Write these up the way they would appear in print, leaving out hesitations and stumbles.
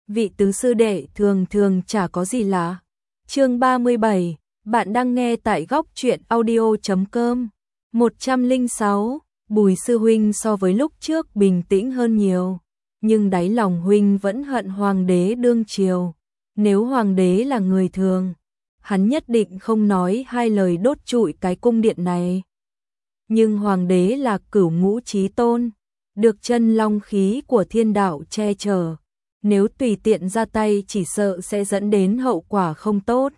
vị tứ sư đệ thường thường chả có gì lạ. Chương 37, bạn đang nghe tại góc truyện audio.com. 106, Bùi sư huynh so với lúc trước bình tĩnh hơn nhiều, nhưng đáy lòng huynh vẫn hận hoàng đế đương triều. Nếu hoàng đế là người thường, hắn nhất định không nói hai lời đốt trụi cái cung điện này. Nhưng hoàng đế là cửu ngũ chí tôn, được chân long khí của thiên đạo che chở, nếu tùy tiện ra tay chỉ sợ sẽ dẫn đến hậu quả không tốt.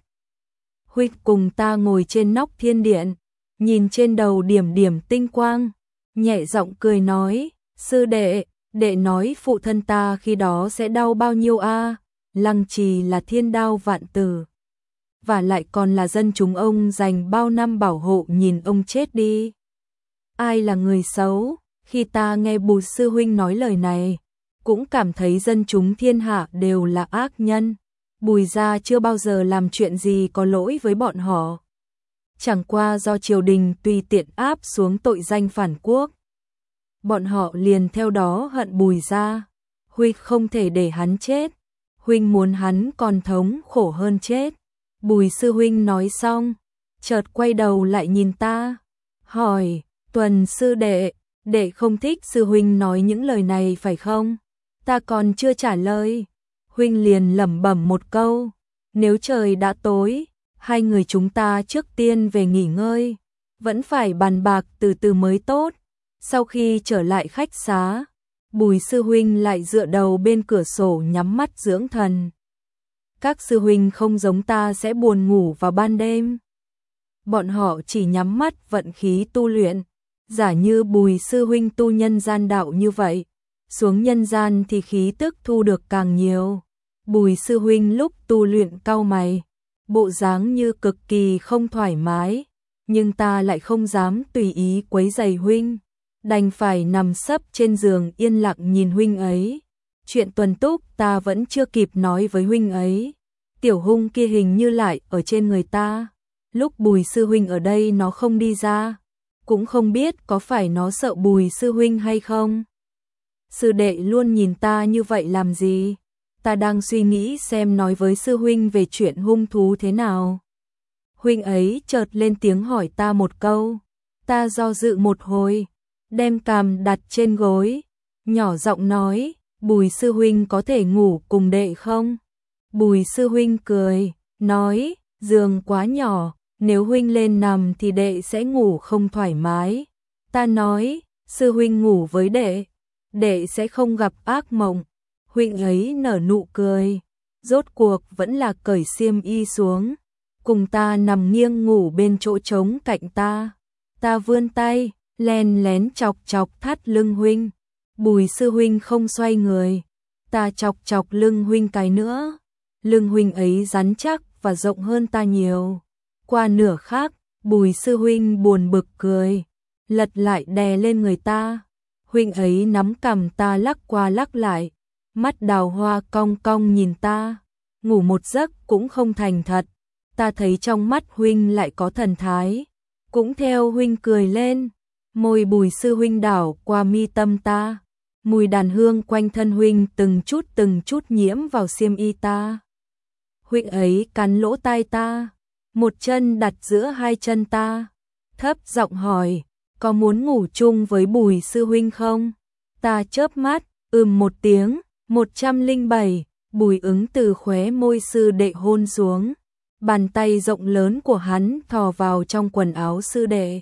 Huynh cùng ta ngồi trên nóc thiên điện, nhìn trên đầu điểm điểm tinh quang, nhẹ giọng cười nói, sư đệ, đệ nói phụ thân ta khi đó sẽ đau bao nhiêu a? Lăng Trì là thiên đao vạn tử, và lại còn là dân chúng ông dành bao năm bảo hộ, nhìn ông chết đi. Ai là người xấu? Khi ta nghe Bùi sư huynh nói lời này, cũng cảm thấy dân chúng thiên hạ đều là ác nhân. Bùi gia chưa bao giờ làm chuyện gì có lỗi với bọn họ. Chẳng qua do triều đình tùy tiện áp xuống tội danh phản quốc, bọn họ liền theo đó hận Bùi gia. Huynh không thể để hắn chết, huynh muốn hắn còn thống khổ hơn chết. Bùi sư huynh nói xong, chợt quay đầu lại nhìn ta, hỏi, Tuần sư đệ, đệ không thích sư huynh nói những lời này phải không? Ta còn chưa trả lời, huynh liền lẩm bẩm một câu, nếu trời đã tối, hai người chúng ta trước tiên về nghỉ ngơi, vẫn phải bàn bạc từ từ mới tốt. Sau khi trở lại khách xá, Bùi sư huynh lại dựa đầu bên cửa sổ nhắm mắt dưỡng thần. Các sư huynh không giống ta sẽ buồn ngủ vào ban đêm. Bọn họ chỉ nhắm mắt vận khí tu luyện, giả như Bùi sư huynh tu nhân gian đạo như vậy, xuống nhân gian thì khí tức thu được càng nhiều. Bùi sư huynh lúc tu luyện cau mày, bộ dáng như cực kỳ không thoải mái, nhưng ta lại không dám tùy ý quấy rầy huynh, đành phải nằm sấp trên giường yên lặng nhìn huynh ấy. Chuyện Tuần Túc ta vẫn chưa kịp nói với huynh ấy, tiểu hung kia hình như lại ở trên người ta. Lúc Bùi sư huynh ở đây nó không đi ra, cũng không biết có phải nó sợ Bùi sư huynh hay không. Sư đệ luôn nhìn ta như vậy làm gì? Ta đang suy nghĩ xem nói với sư huynh về chuyện hung thú thế nào. Huynh ấy chợt lên tiếng hỏi ta một câu. Ta do dự một hồi, đem cằm đặt trên gối, nhỏ giọng nói, Bùi sư huynh có thể ngủ cùng đệ không? Bùi sư huynh cười, nói, giường quá nhỏ, nếu huynh lên nằm thì đệ sẽ ngủ không thoải mái. Ta nói, sư huynh ngủ với đệ, đệ sẽ không gặp ác mộng. Huynh ấy nở nụ cười, rốt cuộc vẫn là cởi xiêm y xuống, cùng ta nằm nghiêng ngủ bên chỗ trống cạnh ta. Ta vươn tay, len lén chọc chọc thắt lưng huynh. Bùi sư huynh không xoay người, ta chọc chọc lưng huynh cái nữa. Lưng huynh ấy rắn chắc và rộng hơn ta nhiều. Qua nửa khắc, Bùi sư huynh buồn bực cười, lật lại đè lên người ta. Huynh ấy nắm cằm ta lắc qua lắc lại, mắt đào hoa cong cong nhìn ta, ngủ một giấc cũng không thành thật. Ta thấy trong mắt huynh lại có thần thái, cũng theo huynh cười lên. Môi Bùi sư huynh đảo qua mi tâm ta, mùi đàn hương quanh thân huynh từng chút nhiễm vào xiêm y ta. Huynh ấy cắn lỗ tai ta, một chân đặt giữa hai chân ta, thấp giọng hỏi, có muốn ngủ chung với Bùi sư huynh không? Ta chớp mắt, một tiếng. 107, Bùi ứng từ khóe môi sư đệ hôn xuống, bàn tay rộng lớn của hắn thò vào trong quần áo sư đệ,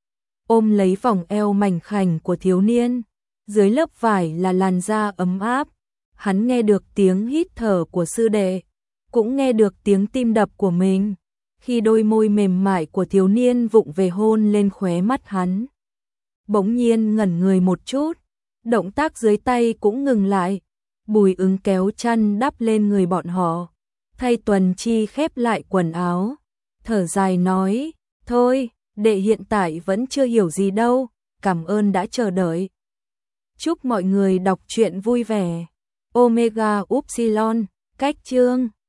ôm lấy vòng eo mảnh khảnh của thiếu niên, dưới lớp vải là làn da ấm áp. Hắn nghe được tiếng hít thở của sư đệ, cũng nghe được tiếng tim đập của mình, khi đôi môi mềm mại của thiếu niên vụng về hôn lên khóe mắt hắn. Bỗng nhiên ngẩn người một chút, động tác dưới tay cũng ngừng lại. Bùi ứng kéo chăn đắp lên người bọn họ, thay Tuần Chi khép lại quần áo, thở dài nói, thôi, đệ hiện tại vẫn chưa hiểu gì đâu, cảm ơn đã chờ đợi. Chúc mọi người đọc truyện vui vẻ. Omega Upsilon, cách chương